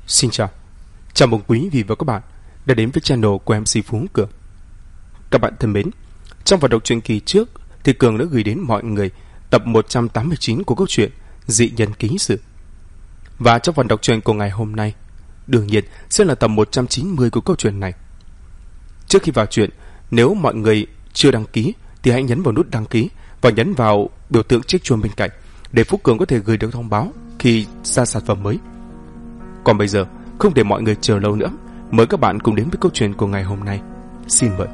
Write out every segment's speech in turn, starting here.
Xin chào, chào mừng quý vị và các bạn đã đến với channel của MC Phú Cường. Các bạn thân mến, trong phần đọc truyện kỳ trước thì Cường đã gửi đến mọi người tập 189 của câu chuyện Dị Nhân Ký Sự. Và trong phần đọc truyện của ngày hôm nay, đương nhiên sẽ là tập 190 của câu chuyện này. Trước khi vào chuyện, nếu mọi người chưa đăng ký thì hãy nhấn vào nút đăng ký và nhấn vào biểu tượng chiếc chuông bên cạnh để Phú Cường có thể gửi được thông báo khi ra sản phẩm mới. Còn bây giờ, không để mọi người chờ lâu nữa, mời các bạn cùng đến với câu chuyện của ngày hôm nay. Xin mời.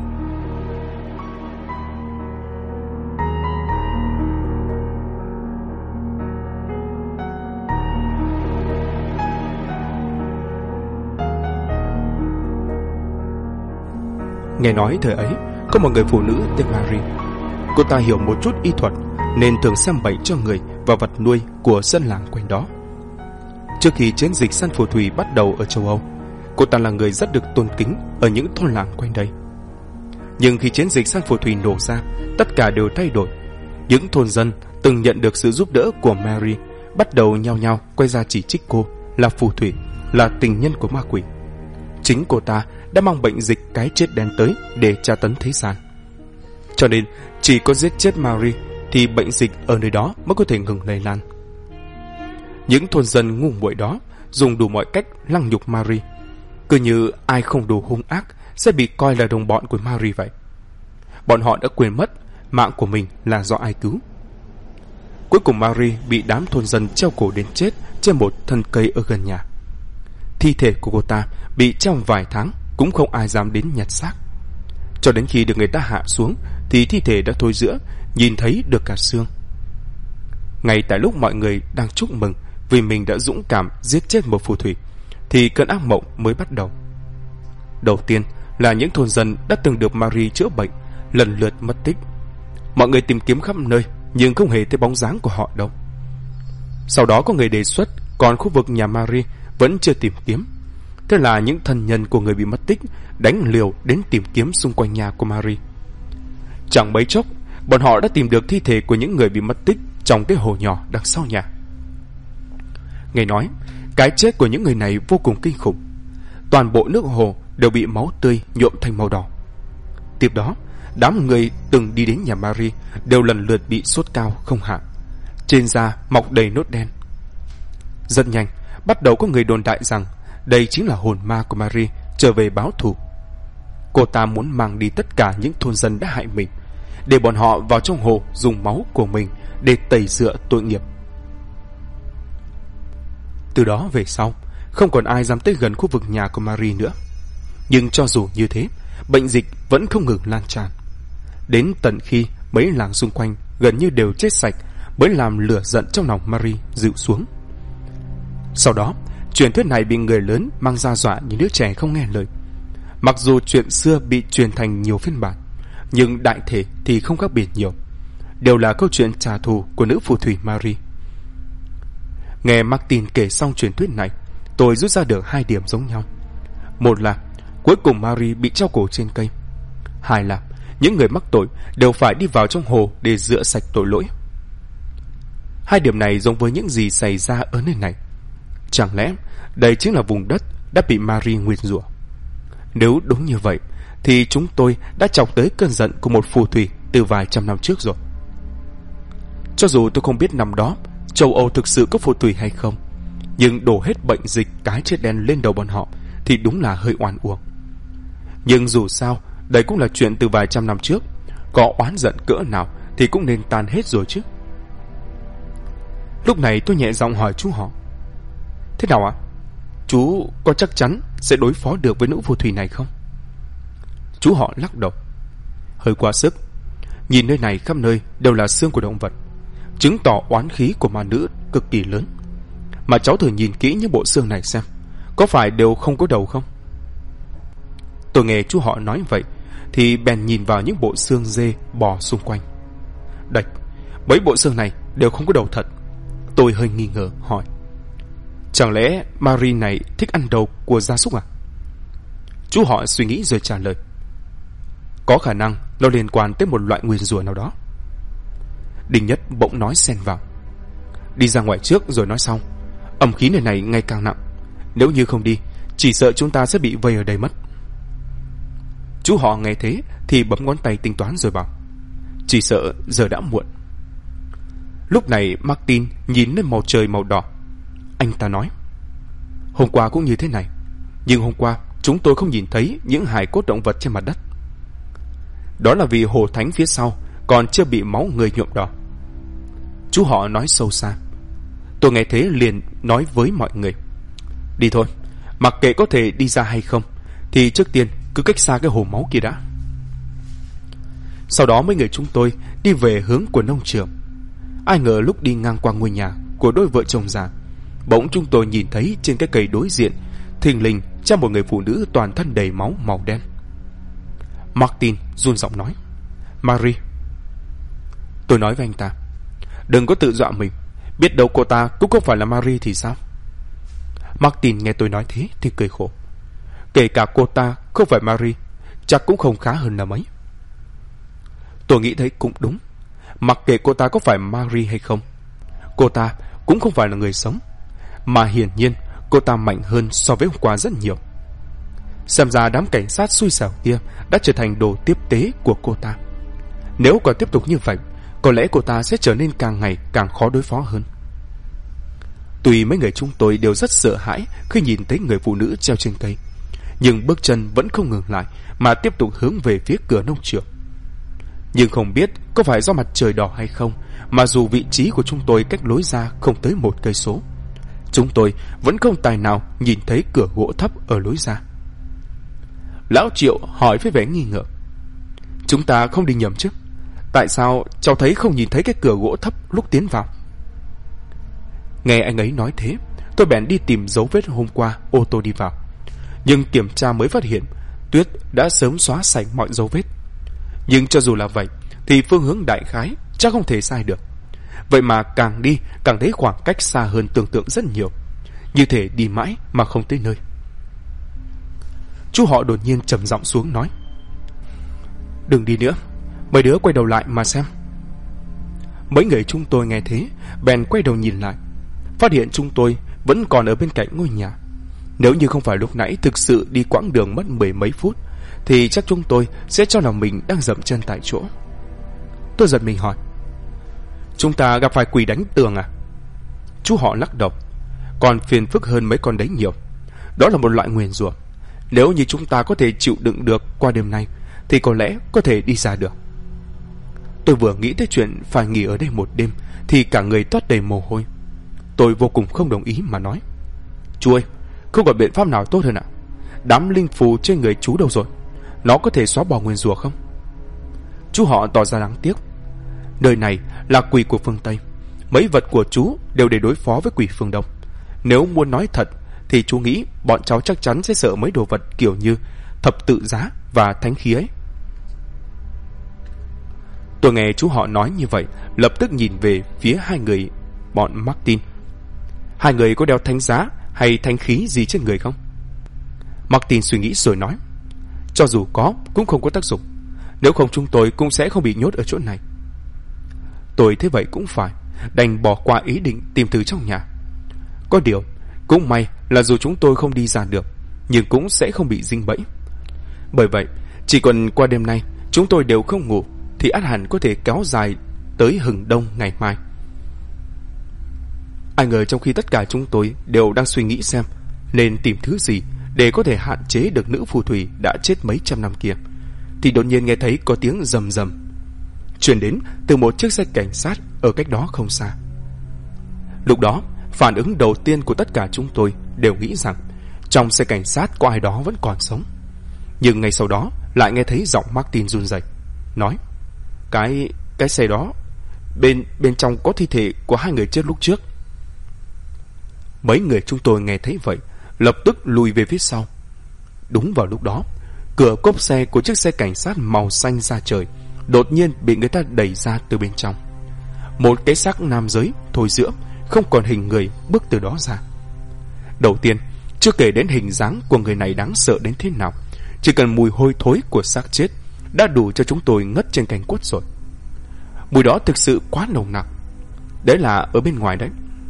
Nghe nói thời ấy có một người phụ nữ tên Marie. Cô ta hiểu một chút y thuật nên thường xem bệnh cho người và vật nuôi của dân làng quanh đó. Trước khi chiến dịch săn phù thủy bắt đầu ở châu Âu, cô ta là người rất được tôn kính ở những thôn làng quanh đây. Nhưng khi chiến dịch săn phù thủy nổ ra, tất cả đều thay đổi. Những thôn dân từng nhận được sự giúp đỡ của Mary bắt đầu nhao nhao quay ra chỉ trích cô là phù thủy, là tình nhân của ma quỷ. Chính cô ta đã mang bệnh dịch cái chết đen tới để tra tấn thế gian. Cho nên chỉ có giết chết Mary thì bệnh dịch ở nơi đó mới có thể ngừng lây lan. Những thôn dân ngu muội đó dùng đủ mọi cách lăng nhục Mary, cứ như ai không đủ hung ác sẽ bị coi là đồng bọn của Mary vậy. Bọn họ đã quên mất mạng của mình là do ai cứu. Cuối cùng Mary bị đám thôn dân treo cổ đến chết trên một thân cây ở gần nhà. Thi thể của cô ta bị treo vài tháng cũng không ai dám đến nhặt xác. Cho đến khi được người ta hạ xuống thì thi thể đã thối rữa, nhìn thấy được cả xương. Ngay tại lúc mọi người đang chúc mừng vì mình đã dũng cảm giết chết một phù thủy thì cơn ác mộng mới bắt đầu. Đầu tiên là những thôn dân đã từng được Marie chữa bệnh lần lượt mất tích. Mọi người tìm kiếm khắp nơi nhưng không hề thấy bóng dáng của họ đâu. Sau đó có người đề xuất còn khu vực nhà Marie vẫn chưa tìm kiếm. Thế là những thân nhân của người bị mất tích đánh liều đến tìm kiếm xung quanh nhà của Marie. Chẳng mấy chốc, bọn họ đã tìm được thi thể của những người bị mất tích trong cái hồ nhỏ đằng sau nhà. Nghe nói, cái chết của những người này vô cùng kinh khủng. Toàn bộ nước hồ đều bị máu tươi nhuộm thành màu đỏ. Tiếp đó, đám người từng đi đến nhà Marie đều lần lượt bị sốt cao không hạ, trên da mọc đầy nốt đen. Rất nhanh, bắt đầu có người đồn đại rằng đây chính là hồn ma của Marie trở về báo thù. Cô ta muốn mang đi tất cả những thôn dân đã hại mình, để bọn họ vào trong hồ dùng máu của mình để tẩy rửa tội nghiệp. Từ đó về sau, không còn ai dám tới gần khu vực nhà của Marie nữa. Nhưng cho dù như thế, bệnh dịch vẫn không ngừng lan tràn. Đến tận khi mấy làng xung quanh gần như đều chết sạch mới làm lửa giận trong lòng Marie dịu xuống. Sau đó, truyền thuyết này bị người lớn mang ra dọa những đứa trẻ không nghe lời. Mặc dù chuyện xưa bị truyền thành nhiều phiên bản, nhưng đại thể thì không khác biệt nhiều. Đều là câu chuyện trả thù của nữ phù thủy Marie. Nghe Martin kể xong truyền thuyết này, tôi rút ra được hai điểm giống nhau. Một là cuối cùng Marie bị treo cổ trên cây. Hai là những người mắc tội đều phải đi vào trong hồ để rửa sạch tội lỗi. Hai điểm này giống với những gì xảy ra ở nơi này. Chẳng lẽ đây chính là vùng đất đã bị Marie nguyền rủa? Nếu đúng như vậy thì chúng tôi đã chọc tới cơn giận của một phù thủy từ vài trăm năm trước rồi. Cho dù tôi không biết năm đó châu Âu thực sự có phù thủy hay không, nhưng đổ hết bệnh dịch cái chết đen lên đầu bọn họ thì đúng là hơi oan uổng. Nhưng dù sao, đây cũng là chuyện từ vài trăm năm trước, có oán giận cỡ nào thì cũng nên tan hết rồi chứ. Lúc này tôi nhẹ giọng hỏi chú họ: thế nào ạ? Chú có chắc chắn sẽ đối phó được với nữ phù thủy này không? Chú họ lắc đầu: hơi quá sức. Nhìn nơi này khắp nơi đều là xương của động vật, chứng tỏ oán khí của ma nữ cực kỳ lớn. Mà cháu thử nhìn kỹ những bộ xương này xem, có phải đều không có đầu không? Tôi nghe chú họ nói vậy thì bèn nhìn vào những bộ xương dê bò xung quanh. Đạch, mấy bộ xương này đều không có đầu thật. Tôi hơi nghi ngờ hỏi: chẳng lẽ Marie này thích ăn đầu của gia súc à? Chú họ suy nghĩ rồi trả lời: có khả năng nó liên quan tới một loại nguyền rủa nào đó. Đinh Nhất bỗng nói xen vào: đi ra ngoài trước rồi nói sau. Âm khí nơi này ngày càng nặng, Nếu như không đi, chỉ sợ chúng ta sẽ bị vây ở đây mất. Chú họ nghe thế thì bấm ngón tay tính toán rồi bảo: Chỉ sợ giờ đã muộn. Lúc này Martin nhìn lên màu trời màu đỏ. Anh ta nói: Hôm qua cũng như thế này, nhưng hôm qua chúng tôi không nhìn thấy những hài cốt động vật trên mặt đất. Đó là vì hồ thánh phía sau còn chưa bị máu người nhuộm đỏ. Chú họ nói sâu xa. Tôi nghe thế liền nói với mọi người: Đi thôi, mặc kệ có thể đi ra hay không, thì trước tiên cứ cách xa cái hồ máu kia đã. Sau đó mấy người chúng tôi đi về hướng của nông trường. Ai ngờ lúc đi ngang qua ngôi nhà của đôi vợ chồng già, bỗng chúng tôi nhìn thấy trên cái cây đối diện thình lình treo một người phụ nữ toàn thân đầy máu màu đen. Martin run giọng nói: Marie. Tôi nói với anh ta: Đừng có tự dọa mình, biết đâu cô ta cũng không phải là Marie thì sao? Martin nghe tôi nói thế thì cười khổ: Kể cả cô ta không phải Marie, chắc cũng không khá hơn là mấy. Tôi nghĩ thấy cũng đúng. Mặc kệ cô ta có phải Marie hay không, cô ta cũng không phải là người sống, mà hiển nhiên cô ta mạnh hơn so với hôm qua rất nhiều. Xem ra đám cảnh sát xui xẻo kia đã trở thành đồ tiếp tế của cô ta. Nếu còn tiếp tục như vậy, có lẽ cô ta sẽ trở nên càng ngày càng khó đối phó hơn. Tuy mấy người chúng tôi đều rất sợ hãi khi nhìn thấy người phụ nữ treo trên cây, nhưng bước chân vẫn không ngừng lại mà tiếp tục hướng về phía cửa nông trường. Nhưng không biết có phải do mặt trời đỏ hay không, mà dù vị trí của chúng tôi cách lối ra không tới 1 cây số, chúng tôi vẫn không tài nào nhìn thấy cửa gỗ thấp ở lối ra. Lão Triệu hỏi với vẻ nghi ngờ: Chúng ta không đi nhầm chứ? Tại sao cháu thấy không nhìn thấy cái cửa gỗ thấp lúc tiến vào? Nghe anh ấy nói thế, tôi bèn đi tìm dấu vết hôm qua ô tô đi vào. Nhưng kiểm tra mới phát hiện tuyết đã sớm xóa sạch mọi dấu vết. Nhưng cho dù là vậy thì phương hướng đại khái chắc không thể sai được. Vậy mà càng đi càng thấy khoảng cách xa hơn tưởng tượng rất nhiều, như thể đi mãi mà không tới nơi. Chú họ đột nhiên trầm giọng xuống nói: Đừng đi nữa, mấy đứa quay đầu lại mà xem. Mấy người chúng tôi nghe thế bèn quay đầu nhìn lại, phát hiện chúng tôi vẫn còn ở bên cạnh ngôi nhà. Nếu như không phải lúc nãy thực sự đi quãng đường mất 10 mấy phút, thì chắc chúng tôi sẽ cho là mình đang dậm chân tại chỗ. Tôi giật mình hỏi: Chúng ta gặp phải quỷ đánh tường à? Chú họ lắc đầu: Còn phiền phức hơn mấy con đấy nhiều. Đó là một loại nguyền rủa. Nếu như chúng ta có thể chịu đựng được qua đêm nay, thì có lẽ có thể đi ra được. Tôi vừa nghĩ tới chuyện phải nghỉ ở đây một đêm thì cả người toát đầy mồ hôi. Tôi vô cùng không đồng ý mà nói: Chú ơi, không còn biện pháp nào tốt hơn ạ. Đám linh phù trên người chú đâu rồi? Nó có thể xóa bỏ nguyền rủa không? Chú họ tỏ ra đáng tiếc: Nơi này là quỷ của phương Tây, mấy vật của chú đều để đối phó với quỷ phương Đông. Nếu muốn nói thật thì chú nghĩ bọn cháu chắc chắn sẽ sợ mấy đồ vật kiểu như thập tự giá và thánh khí ấy. Tôi nghe chú họ nói như vậy, lập tức nhìn về phía hai người bọn Martin. Hai người có đeo thánh giá hay thánh khí gì trên người không? Martin suy nghĩ rồi nói: Cho dù có cũng không có tác dụng, nếu không chúng tôi cũng sẽ không bị nhốt ở chỗ này. Tôi thấy vậy cũng phải, đành bỏ qua ý định tìm thử trong nhà. Có điều cũng may là dù chúng tôi không đi ra được, nhưng cũng sẽ không bị dính bẫy. Bởi vậy chỉ cần qua đêm nay chúng tôi đều không ngủ, thì ắt hẳn có thể kéo dài tới hừng đông ngày mai. Ai ngờ trong khi tất cả chúng tôi đều đang suy nghĩ xem nên tìm thứ gì để có thể hạn chế được nữ phù thủy đã chết mấy trăm năm kia, thì đột nhiên nghe thấy có tiếng rầm rầm truyền đến từ một chiếc xe cảnh sát ở cách đó không xa. Lúc đó phản ứng đầu tiên của tất cả chúng tôi đều nghĩ rằng trong xe cảnh sát có ai đó vẫn còn sống. Nhưng ngay sau đó lại nghe thấy giọng Martin run rẩy nói: Cái xe đó, bên trong có thi thể của 2 người chết lúc trước. Mấy người chúng tôi nghe thấy vậy lập tức lùi về phía sau. Đúng vào lúc đó, cửa cốp xe của chiếc xe cảnh sát màu xanh da trời đột nhiên bị người ta đẩy ra từ bên trong. Một cái xác nam giới thối rữa, không còn hình người bước từ đó ra. Đầu tiên, chưa kể đến hình dáng của người này đáng sợ đến thế nào, chỉ cần mùi hôi thối của xác chết đã đủ cho chúng tôi ngất trên cành quất rồi. Mùi đó thực sự quá nồng nặc. Đấy là ở bên ngoài đấy,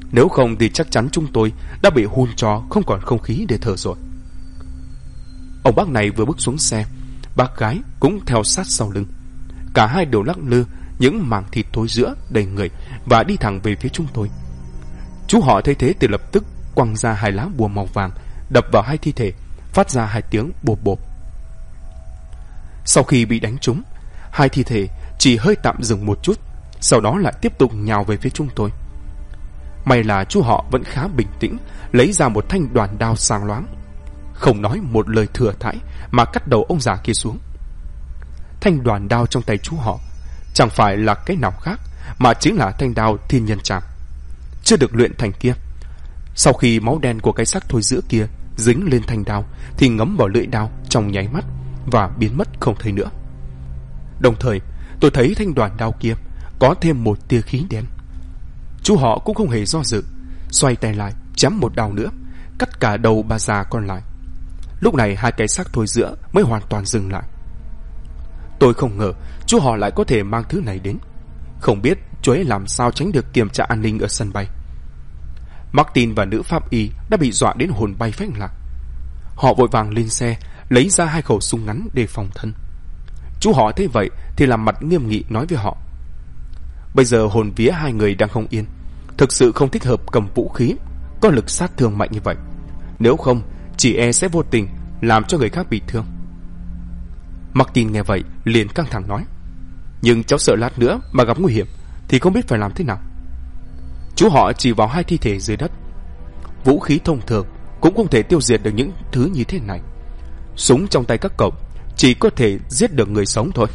Nếu không thì chắc chắn chúng tôi đã bị hun cho không còn không khí để thở rồi. Ông bác này vừa bước xuống xe, bác gái cũng theo sát sau lưng. Cả hai đều lắc lư những mảng thịt thối rữa đầy người và đi thẳng về phía chúng tôi. Chú họ thấy thế thì lập tức quăng ra 2 lá bùa màu vàng đập vào 2 thi thể, phát ra 2 tiếng bộp bộp. Sau khi bị đánh trúng, 2 thi thể chỉ hơi tạm dừng một chút, sau đó lại tiếp tục nhào về phía chúng tôi. May là chú họ vẫn khá bình tĩnh, lấy ra một thanh đoàn đao sáng loáng, không nói một lời thừa thãi mà cắt đầu ông già kia xuống. Thanh đoàn đao trong tay chú họ chẳng phải là cái nào khác mà chính là thanh đao thiên nhân trảm, chưa được luyện thành kia. Sau khi máu đen của cái xác thối rữa kia dính lên thanh đao thì ngấm vào lưỡi đao trong nháy mắt và biến mất không thấy nữa. Đồng thời tôi thấy thanh đoàn đao kia có thêm một tia khí đen. Chú họ cũng không hề do dự, xoay tay lại chém một đao nữa, cắt cả đầu bà già còn lại. Lúc này 2 cái xác thối rữa mới hoàn toàn dừng lại. Tôi không ngờ chú họ lại có thể mang thứ này đến. Không biết chú ấy làm sao tránh được kiểm tra an ninh ở sân bay. Martin và nữ pháp y đã bị dọa đến hồn bay phách lạc. Họ vội vàng lên xe, lấy ra 2 khẩu súng ngắn để phòng thân. Chú họ thấy vậy thì làm mặt nghiêm nghị nói với họ: bây giờ hồn vía 2 người đang không yên, thực sự không thích hợp cầm vũ khí có lực sát thương mạnh như vậy. Nếu không, chỉ e sẽ vô tình làm cho người khác bị thương. Martin nghe vậy liền căng thẳng nói: nhưng cháu sợ lát nữa mà gặp nguy hiểm thì không biết phải làm thế nào. Chú họ chỉ vào 2 thi thể dưới đất. Vũ khí thông thường cũng không thể tiêu diệt được những thứ như thế này. Súng trong tay các cậu chỉ có thể giết được người sống thôi.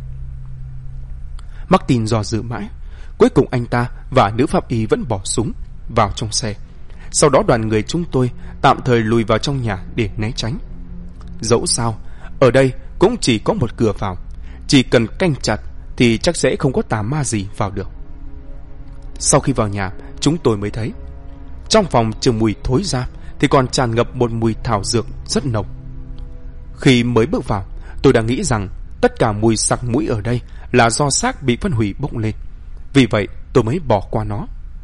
Martin dò dự mãi, cuối cùng anh ta và nữ pháp y vẫn bỏ súng vào trong xe. Sau đó đoàn người chúng tôi tạm thời lùi vào trong nhà để né tránh. Dẫu sao ở đây cũng chỉ có một cửa vào, chỉ cần canh chặt thì chắc sẽ không có tà ma gì vào được. Sau khi vào nhà, chúng tôi mới thấy trong phòng trừ mùi thối ra thì còn tràn ngập một mùi thảo dược rất nồng. Khi mới bước vào, tôi đã nghĩ rằng tất cả mùi sặc mũi ở đây là do xác bị phân hủy bốc lên, vì vậy tôi mới bỏ qua nó.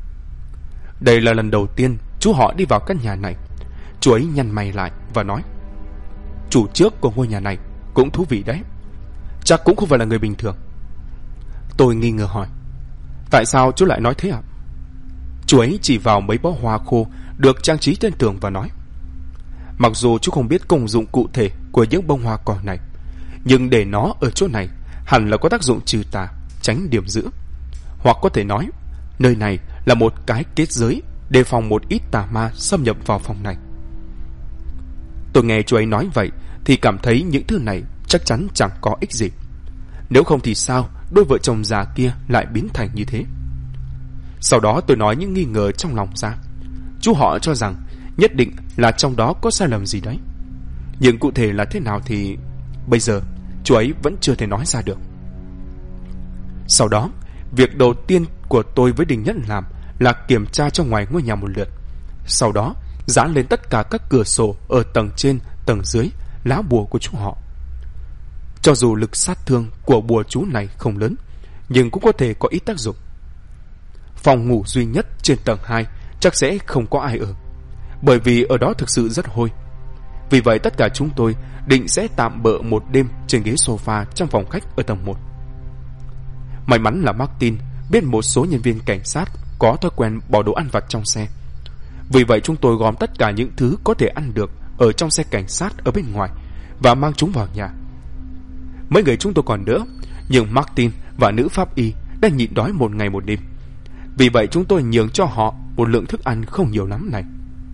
Đây là lần đầu tiên chú họ đi vào căn nhà này. Chú ấy nhăn mày lại và nói: chủ trước của ngôi nhà này cũng thú vị đấy, chắc cũng không phải là người bình thường. Tôi nghi ngờ hỏi: tại sao chú lại nói thế ạ? Chú ấy chỉ vào mấy bó hoa khô được trang trí trên tường và nói: mặc dù chú không biết công dụng cụ thể của những bông hoa cỏ này, nhưng để nó ở chỗ này hẳn là có tác dụng trừ tà, tránh điểm dữ. Hoặc có thể nói, nơi này là một cái kết giới đề phòng một ít tà ma xâm nhập vào phòng này. Tôi nghe chú ấy nói vậy thì cảm thấy những thứ này chắc chắn chẳng có ích gì. Nếu không thì sao đôi vợ chồng già kia lại biến thành như thế? Sau đó tôi nói những nghi ngờ trong lòng ra. Chú họ cho rằng nhất định là trong đó có sai lầm gì đấy, nhưng cụ thể là thế nào thì bây giờ chú ấy vẫn chưa thể nói ra được. Sau đó, việc đầu tiên của tôi với Đình Nhất làm là kiểm tra trong ngoài ngôi nhà một lượt. Sau đó dán lên tất cả các cửa sổ ở tầng trên, tầng dưới lá bùa của chú họ. Cho dù lực sát thương của bùa chú này không lớn, nhưng cũng có thể có ít tác dụng. Phòng ngủ duy nhất trên tầng 2 chắc sẽ không có ai ở, bởi vì ở đó thực sự rất hôi. Vì vậy tất cả chúng tôi định sẽ tạm bợ một đêm trên ghế sofa trong phòng khách ở tầng 1. May mắn là Martin biết một số nhân viên cảnh sát có thói quen bỏ đồ ăn vặt trong xe. Vì vậy chúng tôi gom tất cả những thứ có thể ăn được ở trong xe cảnh sát ở bên ngoài và mang chúng vào nhà. Mấy người chúng tôi còn đỡ, nhưng Martin và nữ pháp y đã nhịn đói một ngày một đêm. Vì vậy chúng tôi nhường cho họ một lượng thức ăn không nhiều lắm này.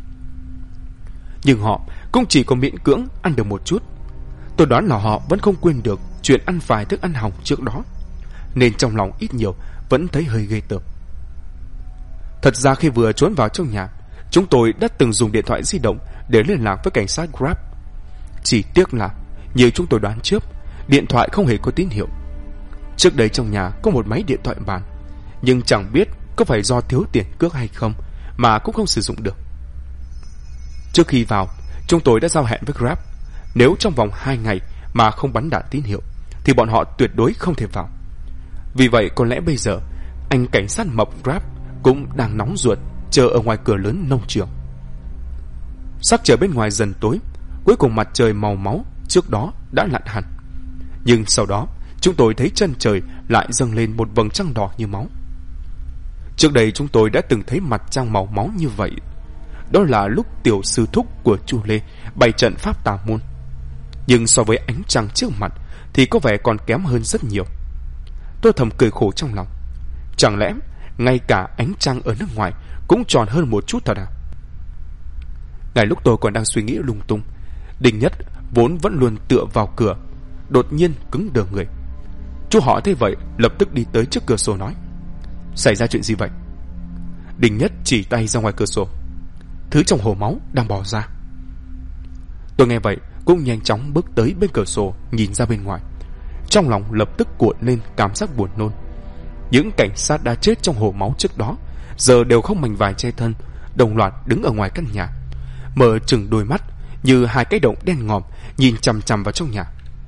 Nhưng họ cũng chỉ có miễn cưỡng ăn được một chút. Tôi đoán là họ vẫn không quên được chuyện ăn vài thức ăn hỏng trước đó, nên trong lòng ít nhiều vẫn thấy hơi ghê tởm. Thật ra khi vừa trốn vào trong nhà, chúng tôi đã từng dùng điện thoại di động để liên lạc với cảnh sát Grab. Chỉ tiếc là, như chúng tôi đoán trước, điện thoại không hề có tín hiệu. Trước đây trong nhà có một máy điện thoại bàn, nhưng chẳng biết có phải do thiếu tiền cước hay không mà cũng không sử dụng được. Trước khi vào, chúng tôi đã giao hẹn với Grab, nếu trong vòng 2 ngày mà không bắn đạn tín hiệu thì bọn họ tuyệt đối không thể vào. Vì vậy có lẽ bây giờ anh cảnh sát mập Grab cũng đang nóng ruột chờ ở ngoài cửa lớn nông trường. Sắc trời bên ngoài dần tối, cuối cùng mặt trời màu máu trước đó đã lặn hẳn. Nhưng sau đó chúng tôi thấy chân trời lại dâng lên một vầng trăng đỏ như máu. Trước đây chúng tôi đã từng thấy mặt trăng màu máu như vậy. Đó là lúc tiểu sư thúc của Chu Lê bày trận pháp tà môn. Nhưng so với ánh trăng trước mặt thì có vẻ còn kém hơn rất nhiều. Tôi thầm cười khổ trong lòng. Chẳng lẽ ngay cả ánh trăng ở nước ngoài cũng tròn hơn một chút thật à? Ngay lúc tôi còn đang suy nghĩ lung tung, Đình Nhất vốn vẫn luôn tựa vào cửa đột nhiên cứng đờ người. Chú họ thấy vậy lập tức đi tới trước cửa sổ nói: Xảy ra chuyện gì vậy? Đình Nhất chỉ tay ra ngoài cửa sổ. Thứ trong hồ máu đang bò ra. Tôi nghe vậy cũng nhanh chóng bước tới bên cửa sổ nhìn ra bên ngoài. Trong lòng lập tức cuộn lên cảm giác buồn nôn. Những cảnh sát đã chết trong hồ máu trước đó giờ đều không mảnh vải che thân, đồng loạt đứng ở ngoài căn nhà, mở trừng đôi mắt như hai cái động đen ngòm nhìn chằm chằm vào trong nhà.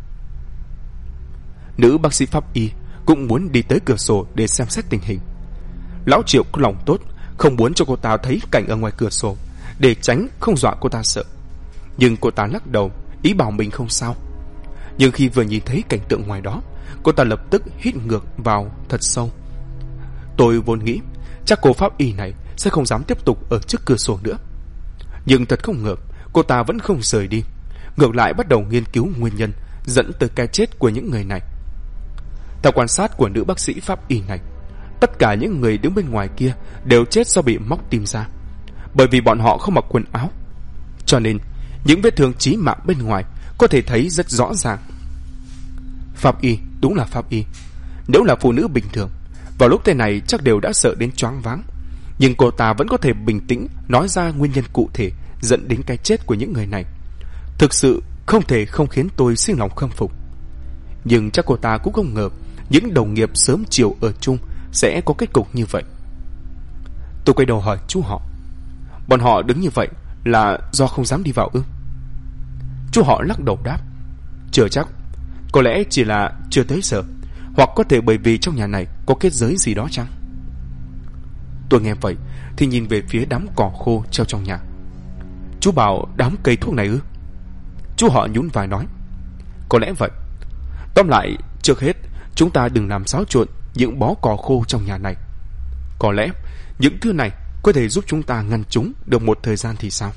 Nữ bác sĩ pháp y cũng muốn đi tới cửa sổ để xem xét tình hình. Lão Triệu có lòng tốt, không muốn cho cô ta thấy cảnh ở ngoài cửa sổ, để tránh không dọa cô ta sợ. Nhưng cô ta lắc đầu, ý bảo mình không sao. Nhưng khi vừa nhìn thấy cảnh tượng ngoài đó, cô ta lập tức hít ngược vào thật sâu. Tôi vốn nghĩ chắc cô pháp y này sẽ không dám tiếp tục ở trước cửa sổ nữa. Nhưng thật không ngờ, cô ta vẫn không rời đi, ngược lại bắt đầu nghiên cứu nguyên nhân dẫn tới cái chết của những người này. Theo quan sát của nữ bác sĩ pháp y này, tất cả những người đứng bên ngoài kia đều chết do bị móc tim ra, bởi vì bọn họ không mặc quần áo. Cho nên những vết thương chí mạng bên ngoài có thể thấy rất rõ ràng. Pháp y đúng là pháp y. Nếu là phụ nữ bình thường, vào lúc thế này chắc đều đã sợ đến choáng váng. Nhưng cô ta vẫn có thể bình tĩnh nói ra nguyên nhân cụ thể dẫn đến cái chết của những người này. Thực sự không thể không khiến tôi sinh lòng khâm phục. Nhưng chắc cô ta cũng không ngờ những đồng nghiệp sớm chiều ở chung sẽ có kết cục như vậy. Tôi quay đầu hỏi chú họ: Bọn họ đứng như vậy là do không dám đi vào ư? Chú họ lắc đầu đáp: Chưa chắc, có lẽ chỉ là chưa tới giờ, hoặc có thể bởi vì trong nhà này có kết giới gì đó chăng? Tôi nghe vậy thì nhìn về phía đám cỏ khô treo trong nhà. Chú bảo đám cây thuốc này ư? Chú họ nhún vai nói: Có lẽ vậy. Tóm lại, trước hết chúng ta đừng làm xáo trộn những bó cỏ khô trong nhà này. Có lẽ những thứ này có thể giúp chúng ta ngăn chúng được một thời gian thì sao?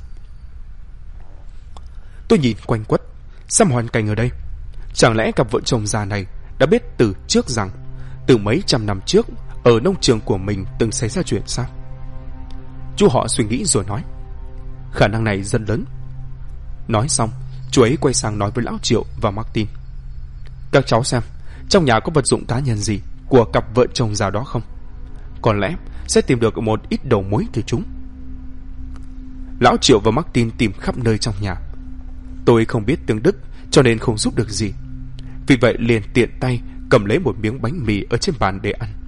Tôi nhìn quanh quất xem hoàn cảnh ở đây. Chẳng lẽ cặp vợ chồng già này đã biết từ trước rằng từ mấy trăm năm trước ở nông trường của mình từng xảy ra chuyện sao? Chú họ suy nghĩ rồi nói: Khả năng này rất lớn. Nói xong, chú ấy quay sang nói với lão Triệu và Martin: Các cháu xem, trong nhà có vật dụng cá nhân gì của cặp vợ chồng già đó không? Có lẽ sẽ tìm được một ít đầu mối từ chúng. Lão Triệu và Martin tìm khắp nơi trong nhà. Tôi không biết tiếng Đức cho nên không giúp được gì. Vì vậy liền tiện tay cầm lấy một miếng bánh mì ở trên bàn để ăn.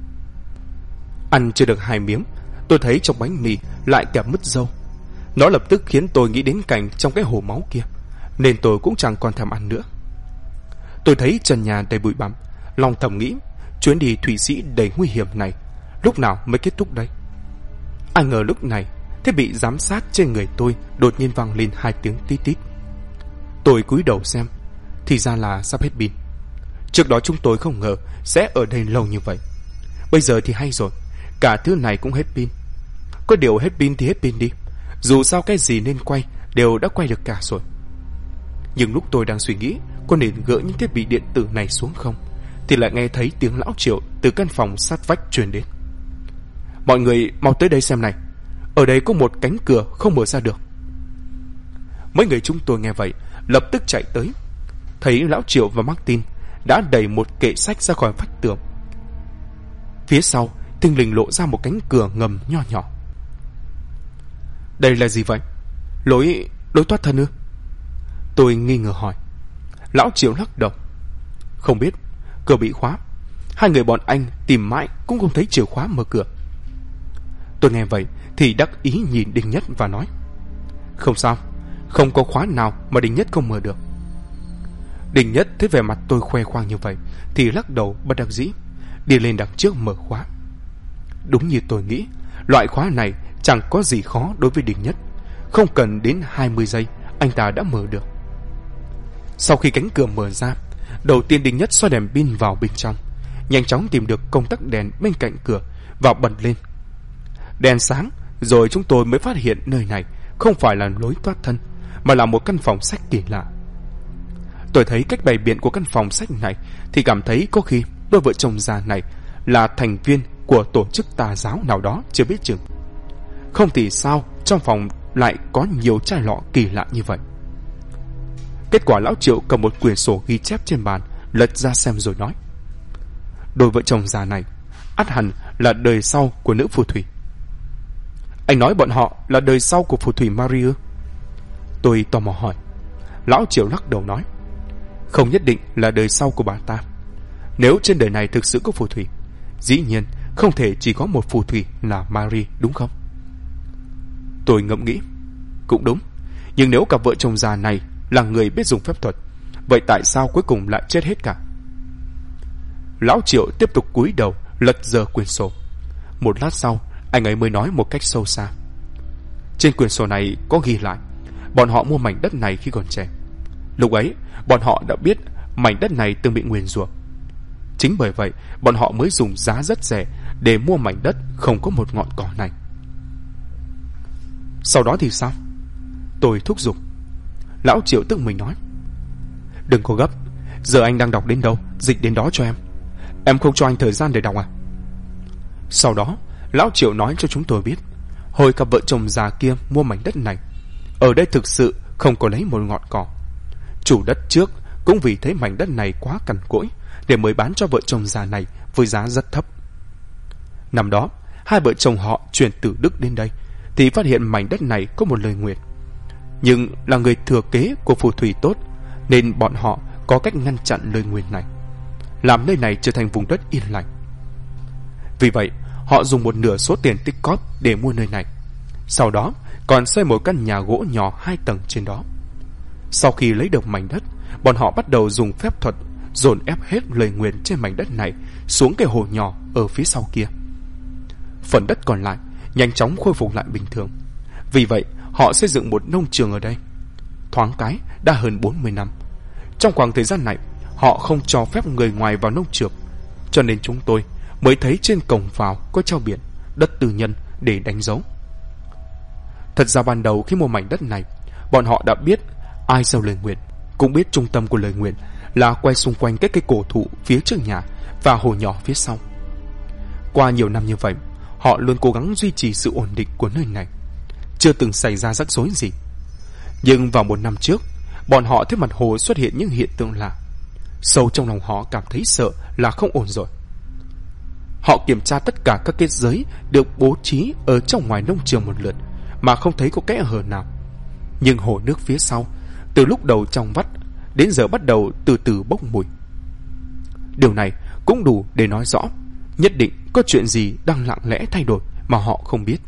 Ăn chưa được 2 miếng, tôi thấy trong bánh mì lại kẹp mứt dâu. Nó lập tức khiến tôi nghĩ đến cảnh trong cái hồ máu kia, nên tôi cũng chẳng còn thèm ăn nữa. Tôi thấy trần nhà đầy bụi bặm, lòng thầm nghĩ chuyến đi Thụy Sĩ đầy nguy hiểm này lúc nào mới kết thúc đây? Ai ngờ lúc này thiết bị giám sát trên người tôi đột nhiên vang lên 2 tiếng tít tít. Tôi cúi đầu xem, thì ra là sắp hết pin. Trước đó chúng tôi không ngờ sẽ ở đây lâu như vậy. Bây giờ thì hay rồi, cả thứ này cũng hết pin. Có điều hết pin thì hết pin đi, dù sao cái gì nên quay đều đã quay được cả rồi. Nhưng lúc tôi đang suy nghĩ có nên gỡ những thiết bị điện tử này xuống không, thì lại nghe thấy tiếng lão Triệu từ căn phòng sát vách truyền đến: Mọi người mau tới đây xem này, ở đây có một cánh cửa không mở ra được. Mấy người chúng tôi nghe vậy lập tức chạy tới, thấy lão Triệu và Martin đã đẩy một kệ sách ra khỏi vách tường. Phía sau thình lình lộ ra một cánh cửa ngầm nho nhỏ. Đây là gì vậy? Lối thoát thân ư? Tôi nghi ngờ hỏi. Lão Triệu lắc đầu: Không biết, cửa bị khóa. 2 người bọn anh tìm mãi cũng không thấy chìa khóa mở cửa. Tôi nghe vậy thì đắc ý nhìn Đinh Nhất và nói: Không sao, không có khóa nào mà Đinh Nhất không mở được. Đinh Nhất thấy vẻ mặt tôi khoe khoang như vậy thì lắc đầu bất đắc dĩ, đi lên đằng trước mở khóa. Đúng như tôi nghĩ, loại khóa này chẳng có gì khó đối với Đinh Nhất. Không cần đến 20 giây, anh ta đã mở được. Sau khi cánh cửa mở ra, đầu tiên Đinh Nhất soi đèn pin vào bên trong, nhanh chóng tìm được công tắc đèn bên cạnh cửa và bật lên. Đèn sáng, rồi chúng tôi mới phát hiện nơi này không phải là lối thoát thân, mà là một căn phòng sách kỳ lạ. Tôi thấy cách bày biện của căn phòng sách này thì cảm thấy có khi đôi vợ chồng già này là thành viên của tổ chức tà giáo nào đó chưa biết chừng. Không thì sao trong phòng lại có nhiều chai lọ kỳ lạ như vậy. Kết quả lão Triệu cầm một quyển sổ ghi chép trên bàn, lật ra xem rồi nói: đôi vợ chồng già này ắt hẳn là đời sau của nữ phù thủy. Anh nói bọn họ là đời sau của phù thủy Marie? Tôi tò mò hỏi. Lão Triệu lắc đầu nói: không nhất định là đời sau của bà ta. Nếu trên đời này thực sự có phù thủy, dĩ nhiên không thể chỉ có một phù thủy là Marie, đúng không? Tôi ngẫm nghĩ, cũng đúng. Nhưng nếu cặp vợ chồng già này là người biết dùng phép thuật, vậy tại sao cuối cùng lại chết hết cả? Lão Triệu tiếp tục cúi đầu lật dở quyển sổ. Một lát sau, anh ấy mới nói một cách sâu xa: trên quyển sổ này có ghi lại bọn họ mua mảnh đất này khi còn trẻ. Lúc ấy bọn họ đã biết mảnh đất này từng bị nguyền rủa. Chính bởi vậy bọn họ mới dùng giá rất rẻ để mua mảnh đất không có một ngọn cỏ này. Sau đó thì sao? Tôi thúc giục. Lão Triệu tức mình nói: đừng có gấp, giờ anh đang đọc đến đâu, dịch đến đó cho em. Em không cho anh thời gian để đọc à? Sau đó Lão Triệu nói cho chúng tôi biết, hồi cặp vợ chồng già kia mua mảnh đất này, ở đây thực sự không có lấy một ngọn cỏ. Chủ đất trước cũng vì thấy mảnh đất này quá cằn cỗi để mới bán cho vợ chồng già này với giá rất thấp. Năm đó hai vợ chồng họ chuyển từ Đức đến đây thì phát hiện mảnh đất này có một lời nguyền, nhưng là người thừa kế của phù thủy tốt nên bọn họ có cách ngăn chặn lời nguyền này, làm nơi này trở thành vùng đất yên lành. Vì vậy họ dùng một nửa số tiền tích cóp để mua nơi này, sau đó còn xây một căn nhà gỗ nhỏ 2 tầng trên đó. Sau khi lấy được mảnh đất, bọn họ bắt đầu dùng phép thuật dồn ép hết lời nguyền trên mảnh đất này xuống cái hồ nhỏ ở phía sau kia. Phần đất còn lại nhanh chóng khôi phục lại bình thường. Vì vậy họ xây dựng một nông trường ở đây. Thoáng cái đã hơn 40 năm. Trong khoảng thời gian này họ không cho phép người ngoài vào nông trường, cho nên chúng tôi mới thấy trên cổng vào có treo biển đất tư nhân để đánh dấu. Thật ra ban đầu khi mua mảnh đất này, bọn họ đã biết ai gieo lời nguyền, cũng biết trung tâm của lời nguyền là quay xung quanh các cây cổ thụ phía trước nhà và hồ nhỏ phía sau. Qua nhiều năm như vậy, họ luôn cố gắng duy trì sự ổn định của nơi này, chưa từng xảy ra rắc rối gì. Nhưng vào 1 năm trước, bọn họ thấy mặt hồ xuất hiện những hiện tượng lạ. Sâu trong lòng họ cảm thấy sợ là không ổn rồi. Họ kiểm tra tất cả các kết giới được bố trí ở trong ngoài nông trường một lượt mà không thấy có kẽ hở nào. Nhưng hồ nước phía sau từ lúc đầu trong vắt đến giờ bắt đầu từ từ bốc mùi. Điều này cũng đủ để nói rõ nhất định có chuyện gì đang lặng lẽ thay đổi mà họ không biết.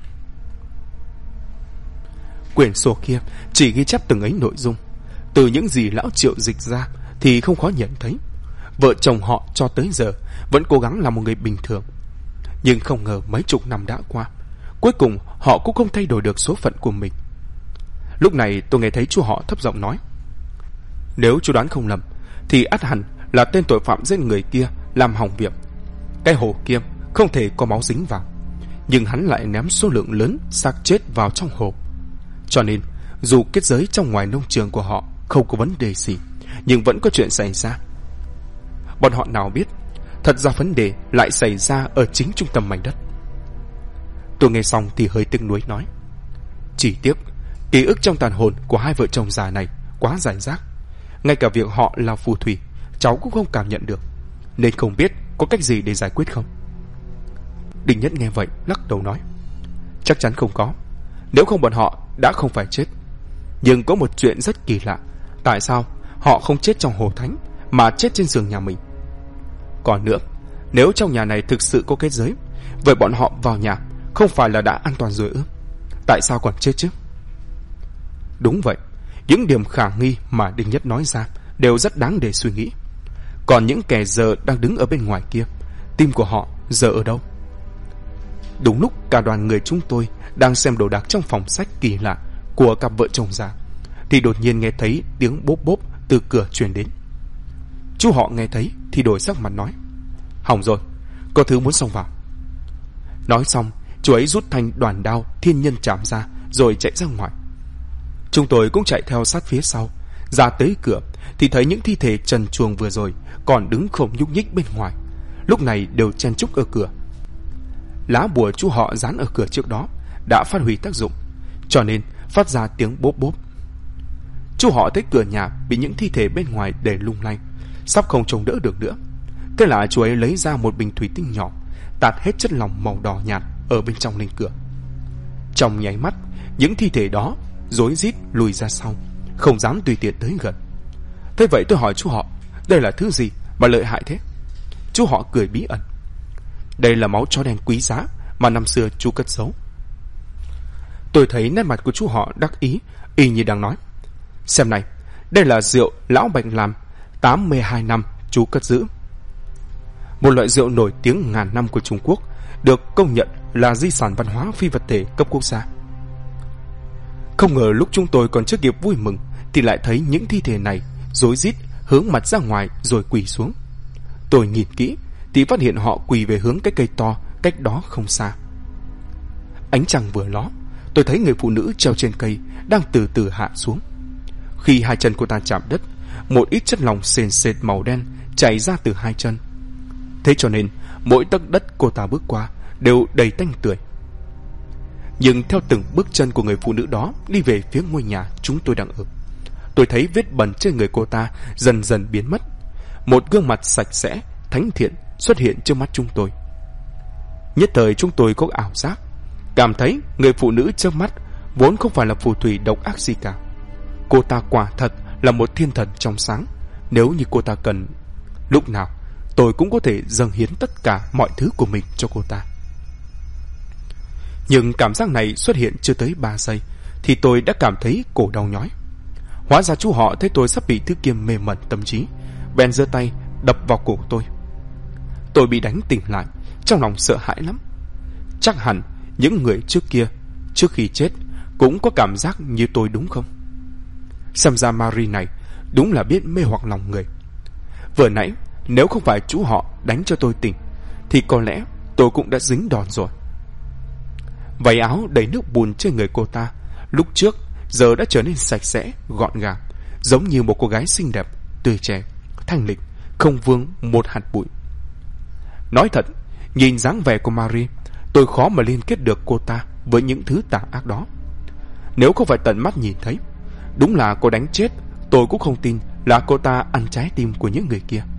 Quyển sổ kia chỉ ghi chép từng ấy nội dung. Từ những gì Lão Triệu dịch ra thì không khó nhận thấy vợ chồng họ cho tới giờ vẫn cố gắng là một người bình thường. Nhưng không ngờ mấy chục năm đã qua, cuối cùng họ cũng không thay đổi được số phận của mình. Lúc này tôi nghe thấy chú họ thấp giọng nói: nếu chú đoán không lầm thì ắt hẳn là tên tội phạm giết người kia làm hỏng việc. Cái hồ kia không thể có máu dính vào, nhưng hắn lại ném số lượng lớn xác chết vào trong hồ. Cho nên dù kết giới trong ngoài nông trường của họ không có vấn đề gì, nhưng vẫn có chuyện xảy ra. Bọn họ nào biết thật ra vấn đề lại xảy ra ở chính trung tâm mảnh đất. Tôi nghe xong thì hơi tiếc nuối nói: chỉ tiếc ký ức trong tàn hồn của hai vợ chồng già này quá rải rác, ngay cả việc họ là phù thủy cháu cũng không cảm nhận được, nên không biết có cách gì để giải quyết không. Đinh Nhất nghe vậy lắc đầu nói: chắc chắn không có, nếu không bọn họ đã không phải chết. Nhưng có một chuyện rất kỳ lạ, tại sao họ không chết trong hồ thánh mà chết trên giường nhà mình? Còn nữa, nếu trong nhà này thực sự có kết giới, vậy bọn họ vào nhà không phải là đã an toàn rồi ư? Tại sao còn chết chứ? Đúng vậy, những điểm khả nghi mà Đinh Nhất nói ra đều rất đáng để suy nghĩ. Còn những kẻ giờ đang đứng ở bên ngoài kia, tim của họ giờ ở đâu? Đúng lúc cả đoàn người chúng tôi đang xem đồ đạc trong phòng sách kỳ lạ của cặp vợ chồng già, thì đột nhiên nghe thấy tiếng bốp bốp từ cửa truyền đến. Chú họ nghe thấy thì đổi sắc mặt nói: hỏng rồi, có thứ muốn xông vào. Nói xong, chú ấy rút thanh đoàn đao thiên nhân chạm ra rồi chạy ra ngoài. Chúng tôi cũng chạy theo sát phía sau. Ra tới cửa thì thấy những thi thể trần truồng vừa rồi còn đứng không nhúc nhích bên ngoài, lúc này đều chen chúc ở cửa. Lá bùa chú họ dán ở cửa trước đó đã phát huy tác dụng, cho nên phát ra tiếng bốp bốp. Chú họ thấy cửa nhà bị những thi thể bên ngoài để lung lay, sắp không trông đỡ được nữa. Thế là chú ấy lấy ra một bình thủy tinh nhỏ, tạt hết chất lỏng màu đỏ nhạt ở bên trong lên cửa. Trong nháy mắt, những thi thể đó rối rít lùi ra sau, không dám tùy tiện tới gần. Thế vậy tôi hỏi chú họ, đây là thứ gì mà lợi hại thế? Chú họ cười bí ẩn: đây là máu chó đen quý giá mà năm xưa chú cất giấu. Tôi thấy nét mặt của chú họ đắc ý, y như đang nói: xem này, đây là rượu lão Bạch làm 82 năm chú cất giữ. Một loại rượu nổi tiếng ngàn năm của Trung Quốc, được công nhận là di sản văn hóa phi vật thể cấp quốc gia. Không ngờ lúc chúng tôi còn chưa kịp vui mừng thì lại thấy những thi thể này rối rít hướng mặt ra ngoài rồi quỳ xuống. Tôi nhìn kỹ thì phát hiện họ quỳ về hướng cái cây to cách đó không xa. Ánh trăng vừa ló, tôi thấy người phụ nữ treo trên cây đang từ từ hạ xuống. Khi hai chân cô ta chạm đất, một ít chất lỏng sền sệt màu đen chảy ra từ hai chân. Thế cho nên mỗi tấc đất cô ta bước qua đều đầy tanh tưởi. Nhưng theo từng bước chân của người phụ nữ đó đi về phía ngôi nhà chúng tôi đang ở, tôi thấy vết bẩn trên người cô ta dần dần biến mất. Một gương mặt sạch sẽ, thánh thiện xuất hiện trước mắt chúng tôi. Nhất thời chúng tôi có ảo giác, cảm thấy người phụ nữ trước mắt vốn không phải là phù thủy độc ác gì cả. Cô ta quả thật là một thiên thần trong sáng. Nếu như cô ta cần, lúc nào tôi cũng có thể dâng hiến tất cả mọi thứ của mình cho cô ta. Nhưng cảm giác này xuất hiện chưa tới 3 giây thì tôi đã cảm thấy cổ đau nhói. Hóa ra chú họ thấy tôi sắp bị thứ kia mê mẩn tâm trí, bèn giơ tay đập vào cổ tôi. Tôi bị đánh tỉnh lại, trong lòng sợ hãi lắm. Chắc hẳn những người trước kia, trước khi chết, cũng có cảm giác như tôi đúng không? Xem ra Marie này đúng là biết mê hoặc lòng người. Vừa nãy nếu không phải chú họ đánh cho tôi tỉnh thì có lẽ tôi cũng đã dính đòn rồi. Váy áo đầy nước bùn trên người cô ta lúc trước giờ đã trở nên sạch sẽ, gọn gàng, giống như một cô gái xinh đẹp, tươi trẻ, thanh lịch, không vương một hạt bụi. Nói thật, nhìn dáng vẻ của Marie, tôi khó mà liên kết được cô ta với những thứ tà ác đó. Nếu không phải tận mắt nhìn thấy, đúng là cô đánh chết tôi cũng không tin là cô ta ăn trái tim của những người kia.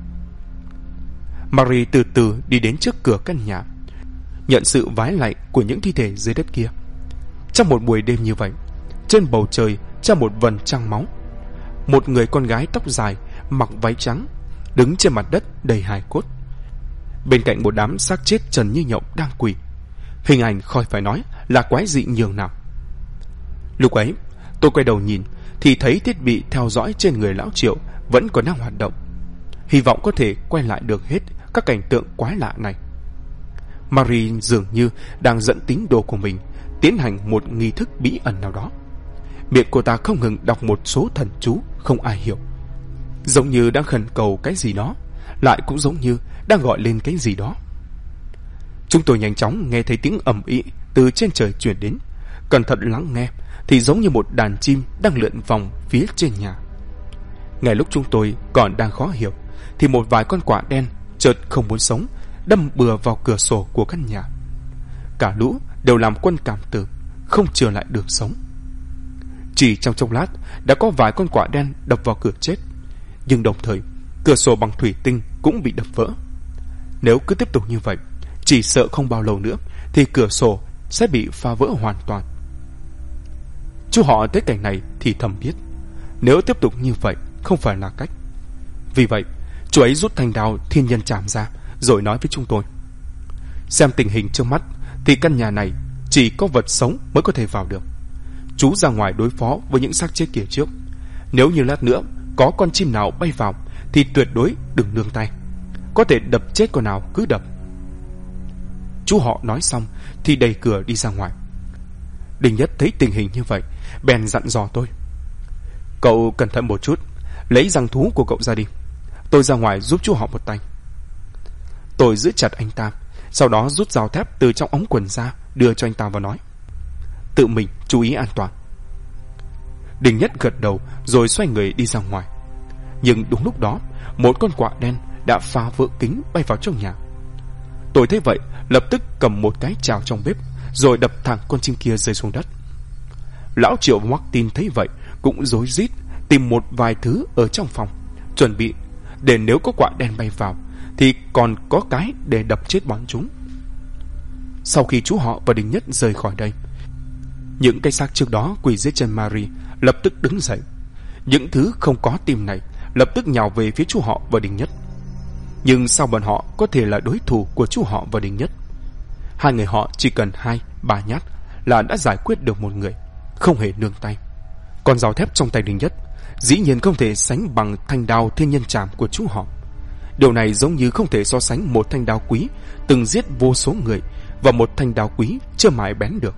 Marie từ từ đi đến trước cửa căn nhà, nhận sự vái lạy của những thi thể dưới đất kia. Trong một buổi đêm như vậy, trên bầu trời treo một vầng trăng máu, một người con gái tóc dài mặc váy trắng đứng trên mặt đất đầy hài cốt, bên cạnh một đám xác chết trần như nhộng đang quỳ. Hình ảnh khỏi phải nói là quái dị nhường nào. Lúc ấy tôi quay đầu nhìn thì thấy thiết bị theo dõi trên người lão Triệu vẫn còn đang hoạt động, hy vọng có thể quay lại được hết các cảnh tượng quái lạ này. Marie dường như đang dẫn tín đồ của mình tiến hành một nghi thức bí ẩn nào đó. Miệng cô ta không ngừng đọc một số thần chú không ai hiểu, giống như đang khẩn cầu cái gì đó, lại cũng giống như đang gọi lên cái gì đó. Chúng tôi nhanh chóng nghe thấy tiếng ầm ĩ từ trên trời truyền đến. Cẩn thận lắng nghe thì giống như một đàn chim đang lượn vòng phía trên nhà. Ngay lúc chúng tôi còn đang khó hiểu thì một vài con quạ đen chợt không muốn sống đâm bừa vào cửa sổ của căn nhà. Cả lũ đều làm quân cảm tử, không chừa lại được sống. Chỉ trong chốc lát đã có vài con quạ đen đập vào cửa chết, nhưng đồng thời cửa sổ bằng thủy tinh cũng bị đập vỡ. Nếu cứ tiếp tục như vậy, chỉ sợ không bao lâu nữa thì cửa sổ sẽ bị phá vỡ hoàn toàn. Chú họ thấy cảnh này thì thầm biết, nếu tiếp tục như vậy không phải là cách. Vì vậy chú ấy rút thanh đao thiên nhân chạm ra rồi nói với chúng tôi: xem tình hình trước mắt thì căn nhà này chỉ có vật sống mới có thể vào được. Chú ra ngoài đối phó với những xác chết kia trước. Nếu như lát nữa có con chim nào bay vào thì tuyệt đối đừng nương tay, có thể đập chết con nào cứ đập. Chú họ nói xong thì đẩy cửa đi ra ngoài. Đình Nhất thấy tình hình như vậy, bèn dặn dò tôi: "Cậu cẩn thận một chút, lấy răng thú của cậu ra đi. Tôi ra ngoài giúp chú họ một tay." Tôi giữ chặt anh ta, sau đó rút dao thép từ trong ống quần ra, đưa cho anh ta và nói: "Tự mình chú ý an toàn." Đình Nhất gật đầu rồi xoay người đi ra ngoài. Nhưng đúng lúc đó, một con quạ đen đã phá vỡ kính bay vào trong nhà. Tôi thấy vậy, lập tức cầm một cái chảo trong bếp rồi đập thẳng con chim kia rơi xuống đất. Lão Triệu và Martin thấy vậy cũng rối rít tìm một vài thứ ở trong phòng, chuẩn bị để nếu có quạ đen bay vào thì còn có cái để đập chết bọn chúng. Sau khi chú họ và Đình Nhất rời khỏi đây, những cái xác trước đó quỳ dưới chân Marie lập tức đứng dậy. Những thứ không có tim này lập tức nhào về phía chú họ và Đình Nhất. Nhưng sao bọn họ có thể là đối thủ của chú họ và Đình Nhất? Hai người họ chỉ cần 2-3 nhát là đã giải quyết được một người, không hề nương tay. Con dao thép trong tay Đình Nhất dĩ nhiên không thể sánh bằng thanh đao thiên nhân trảm của chú họ. Điều này giống như không thể so sánh một thanh đao quý từng giết vô số người và một thanh đao quý chưa mài bén được.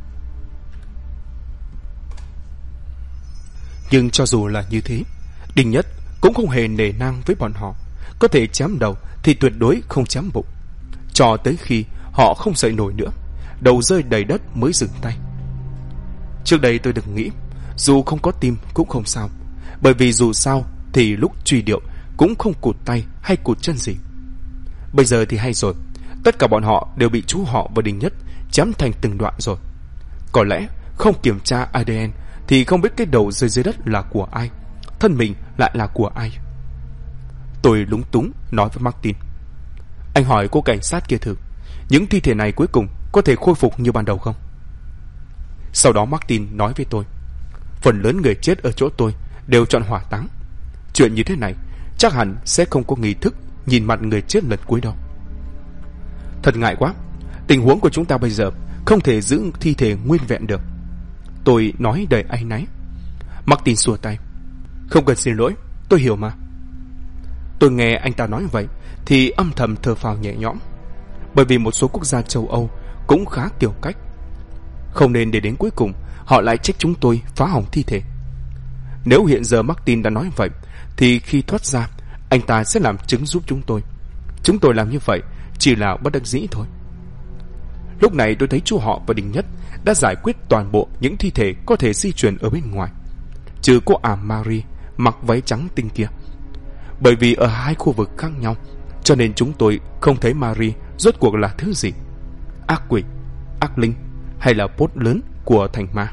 Nhưng cho dù là như thế, Đình Nhất cũng không hề nể nang với bọn họ. Có thể chém đầu thì tuyệt đối không chém bụng, cho tới khi họ không dậy nổi nữa, đầu rơi đầy đất mới dừng tay. Trước đây tôi từng nghĩ dù không có tim cũng không sao, bởi vì dù sao thì lúc truy điệu cũng không cụt tay hay cụt chân gì. Bây giờ thì hay rồi, tất cả bọn họ đều bị chú họ và Đình Nhất chém thành từng đoạn rồi. Có lẽ không kiểm tra ADN thì không biết cái đầu rơi dưới đất là của ai, thân mình lại là của ai. Tôi lúng túng nói với Martin: "Anh hỏi cô cảnh sát kia thử, những thi thể này cuối cùng có thể khôi phục như ban đầu không?" Sau đó Martin nói với tôi: "Phần lớn người chết ở chỗ tôi đều chọn hỏa táng. Chuyện như thế này chắc hẳn sẽ không có nghi thức nhìn mặt người chết lần cuối đâu." Thật ngại quá, tình huống của chúng ta bây giờ không thể giữ thi thể nguyên vẹn được, tôi nói đầy áy náy. Martin xua tay: "Không cần xin lỗi, tôi hiểu mà." Tôi nghe anh ta nói vậy thì âm thầm thở phào nhẹ nhõm, bởi vì một số quốc gia châu Âu cũng khá kiểu cách. Không nên để đến cuối cùng họ lại trách chúng tôi phá hỏng thi thể. Nếu hiện giờ Martin đã nói vậy thì khi thoát ra anh ta sẽ làm chứng giúp chúng tôi. Chúng tôi làm như vậy chỉ là bất đắc dĩ thôi. Lúc này tôi thấy chú họ và Đình Nhất đã giải quyết toàn bộ những thi thể có thể di chuyển ở bên ngoài, trừ cô ả Marie mặc váy trắng tinh kia. Bởi vì ở hai khu vực khác nhau, cho nên chúng tôi không thấy Marie rốt cuộc là thứ gì: ác quỷ, ác linh hay là bốt lớn của thành ma.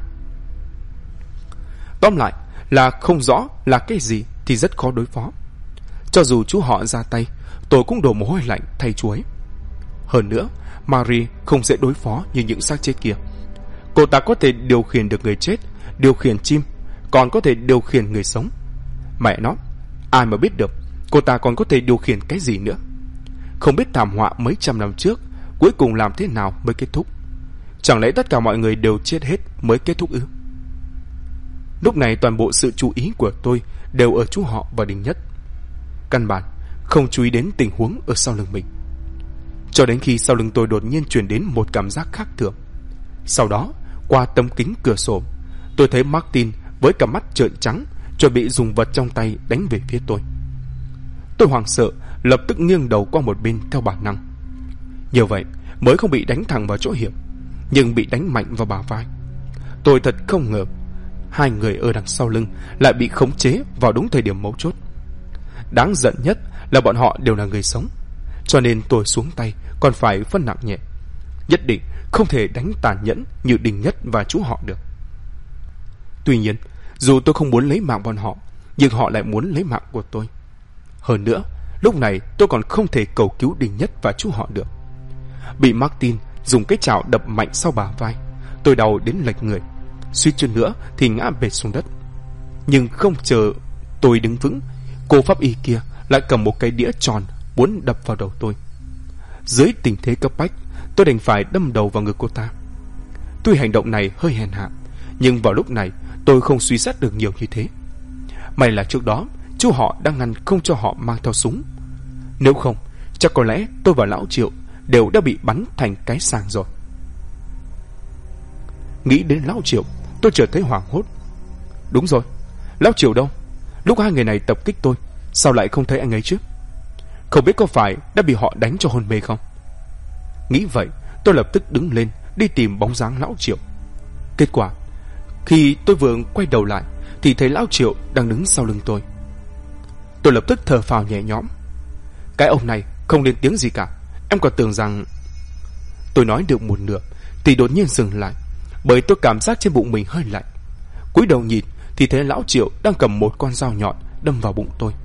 Tóm lại là không rõ là cái gì thì rất khó đối phó. Cho dù chú họ ra tay, tôi cũng đổ mồ hôi lạnh thay chú ấy. Hơn nữa, Marie không dễ đối phó như những xác chết kia. Cô ta có thể điều khiển được người chết, điều khiển chim, còn có thể điều khiển người sống. Mẹ nó, ai mà biết được cô ta còn có thể điều khiển cái gì nữa. Không biết thảm họa mấy trăm năm trước cuối cùng làm thế nào mới kết thúc. Chẳng lẽ tất cả mọi người đều chết hết mới kết thúc ư? Lúc này toàn bộ sự chú ý của tôi đều ở chú họ và Đình Nhất, căn bản không chú ý đến tình huống ở sau lưng mình. Cho đến khi sau lưng tôi đột nhiên truyền đến một cảm giác khác thường. Sau đó, qua tấm kính cửa sổ, tôi thấy Martin với cặp mắt trợn trắng chuẩn bị dùng vật trong tay đánh về phía tôi. Tôi hoảng sợ, lập tức nghiêng đầu qua một bên theo bản năng. Như vậy mới không bị đánh thẳng vào chỗ hiểm, nhưng bị đánh mạnh vào bả vai. Tôi thật không ngờ hai người ở đằng sau lưng lại bị khống chế vào đúng thời điểm mấu chốt. Đáng giận nhất là bọn họ đều là người sống, cho nên tôi xuống tay còn phải phân nặng nhẹ. Nhất định không thể đánh tàn nhẫn như Đình Nhất và chú họ được. Tuy nhiên, dù tôi không muốn lấy mạng bọn họ, nhưng họ lại muốn lấy mạng của tôi. Hơn nữa, lúc này tôi còn không thể cầu cứu Đình Nhất và chú họ được. Bị Martin dùng cái chảo đập mạnh sau bả vai, tôi đau đến lệch người, suýt chút nữa thì ngã bệt xuống đất. Nhưng không chờ tôi đứng vững, cô pháp y kia lại cầm một cái đĩa tròn muốn đập vào đầu tôi. Dưới tình thế cấp bách, tôi đành phải đâm đầu vào ngực cô ta. Tuy hành động này hơi hèn hạ, nhưng vào lúc này tôi không suy xét được nhiều như thế. May là trước đó chú họ đang ngăn không cho họ mang theo súng. Nếu không, chắc có lẽ tôi và lão Triệu đều đã bị bắn thành cái sàng rồi. Nghĩ đến lão Triệu, tôi chợt thấy hoảng hốt. Đúng rồi, lão Triệu đâu? Lúc hai người này tập kích tôi, sao lại không thấy anh ấy chứ? Không biết có phải đã bị họ đánh cho hôn mê không? Nghĩ vậy, tôi lập tức đứng lên đi tìm bóng dáng lão Triệu. Kết quả, khi tôi vừa quay đầu lại thì thấy lão Triệu đang đứng sau lưng tôi. Tôi lập tức thở phào nhẹ nhõm. Cái ông này không lên tiếng gì cả, em còn tưởng rằng... Tôi nói được một nửa thì đột nhiên dừng lại, bởi tôi cảm giác trên bụng mình hơi lạnh. Cúi đầu nhìn thì thấy lão Triệu đang cầm một con dao nhọn đâm vào bụng tôi.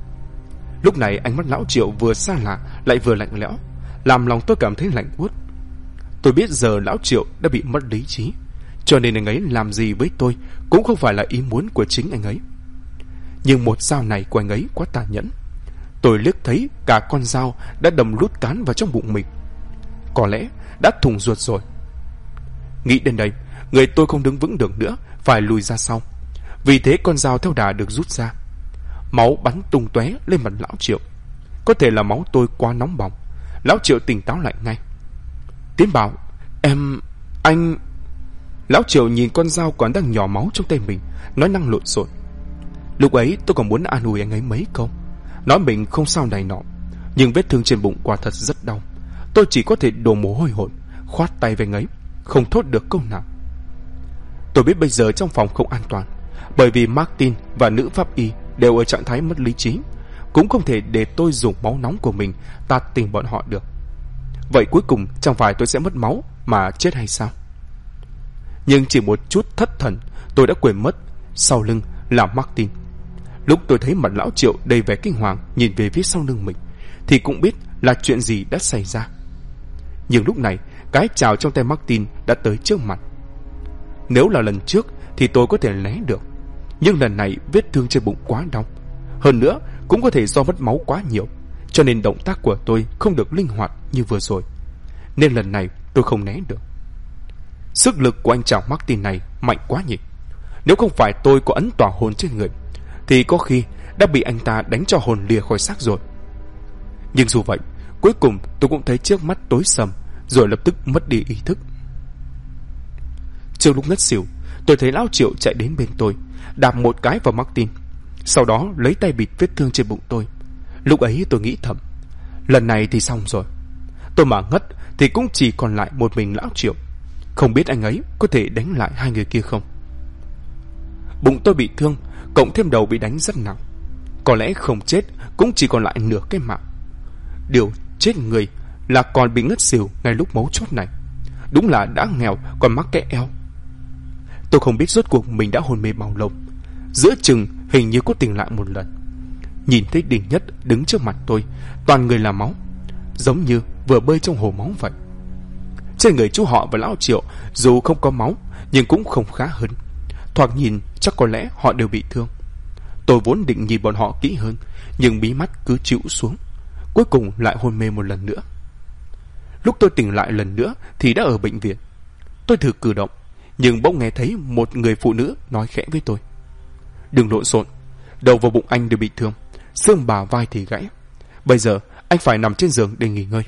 Lúc này ánh mắt lão Triệu vừa xa lạ lại vừa lạnh lẽo, làm lòng tôi cảm thấy lạnh buốt. Tôi biết giờ lão Triệu đã bị mất lý trí, cho nên anh ấy làm gì với tôi cũng không phải là ý muốn của chính anh ấy. Nhưng một dao này của anh ấy quá tàn nhẫn. Tôi liếc thấy cả con dao đã đâm lút cán vào trong bụng mình. Có lẽ đã thủng ruột rồi. Nghĩ đến đây, người tôi không đứng vững được nữa, phải lùi ra sau. Vì thế con dao theo đà được rút ra. Máu bắn tung tóe lên mặt lão Triệu. Có thể là máu tôi quá nóng bỏng. Lão Triệu tỉnh táo lại ngay. Tiến bảo, anh... Lão Triệu nhìn con dao còn đang nhỏ máu trong tay mình, nói năng lộn xộn. Lúc ấy tôi còn muốn an ủi anh ấy mấy câu, nói mình không sao này nọ, nhưng vết thương trên bụng quả thật rất đau. Tôi chỉ có thể đổ mồ hôi hột, khoát tay với anh ấy, không thốt được câu nào. Tôi biết bây giờ trong phòng không an toàn, bởi vì Martin và nữ pháp y đều ở trạng thái mất lý trí, cũng không thể để tôi dùng máu nóng của mình tạt tình bọn họ được. Vậy cuối cùng chẳng phải tôi sẽ mất máu mà chết hay sao? Nhưng chỉ một chút thất thần, tôi đã quên mất sau lưng là Martin. Lúc tôi thấy mặt lão Triệu đầy vẻ kinh hoàng nhìn về phía sau lưng mình, thì cũng biết là chuyện gì đã xảy ra. Nhưng lúc này, cái chảo trong tay Martin đã tới trước mặt. Nếu là lần trước thì tôi có thể né được, nhưng lần này vết thương trên bụng quá đau. Hơn nữa cũng có thể do mất máu quá nhiều, cho nên động tác của tôi không được linh hoạt như vừa rồi. Nên lần này tôi không né được. Sức lực của anh chàng Martin này mạnh quá nhỉ. Nếu không phải tôi có ấn tỏa hồn trên người thì có khi đã bị anh ta đánh cho hồn lìa khỏi xác rồi. Nhưng dù vậy, cuối cùng tôi cũng thấy trước mắt tối sầm, rồi lập tức mất đi ý thức. Trước lúc ngất xỉu, tôi thấy lão Triệu chạy đến bên tôi, đạp một cái vào Martin, sau đó lấy tay bịt vết thương trên bụng tôi. Lúc ấy tôi nghĩ thầm, lần này thì xong rồi. Tôi mà ngất thì cũng chỉ còn lại một mình lão Triệu. Không biết anh ấy có thể đánh lại hai người kia không. Bụng tôi bị thương, cộng thêm đầu bị đánh rất nặng. Có lẽ không chết cũng chỉ còn lại nửa cái mạng. Điều chết người là còn bị ngất xỉu ngay lúc mấu chốt này. Đúng là đã nghèo còn mắc cái eo. Tôi không biết rốt cuộc mình đã hôn mê bao lâu. Giữa chừng hình như có tỉnh lại một lần. Nhìn thấy Đình Nhất đứng trước mặt tôi, toàn người là máu, giống như vừa bơi trong hồ máu vậy. Trên người chú họ và lão Triệu dù không có máu nhưng cũng không khá hơn. Thoạt nhìn chắc có lẽ họ đều bị thương. Tôi vốn định nhìn bọn họ kỹ hơn, nhưng mí mắt cứ chịu xuống, cuối cùng lại hôn mê một lần nữa. Lúc tôi tỉnh lại lần nữa thì đã ở bệnh viện. Tôi thử cử động, nhưng bỗng nghe thấy một người phụ nữ nói khẽ với tôi: đừng lộn xộn, đầu và bụng anh đều bị thương, xương bả vai thì gãy. Bây giờ anh phải nằm trên giường để nghỉ ngơi.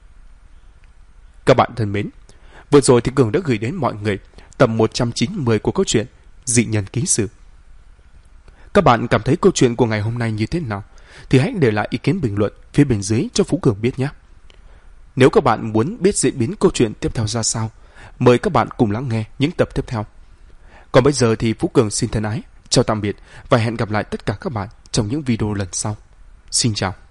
Các bạn thân mến, vừa rồi thì Cường đã gửi đến mọi người tập 190 của câu chuyện Dị Nhân Ký Sự. Các bạn cảm thấy câu chuyện của ngày hôm nay như thế nào thì hãy để lại ý kiến bình luận phía bên dưới cho Phú Cường biết nhé. Nếu các bạn muốn biết diễn biến câu chuyện tiếp theo ra sao, mời các bạn cùng lắng nghe những tập tiếp theo. Còn bây giờ thì Phú Cường xin thân ái, chào tạm biệt và hẹn gặp lại tất cả các bạn trong những video lần sau. Xin chào.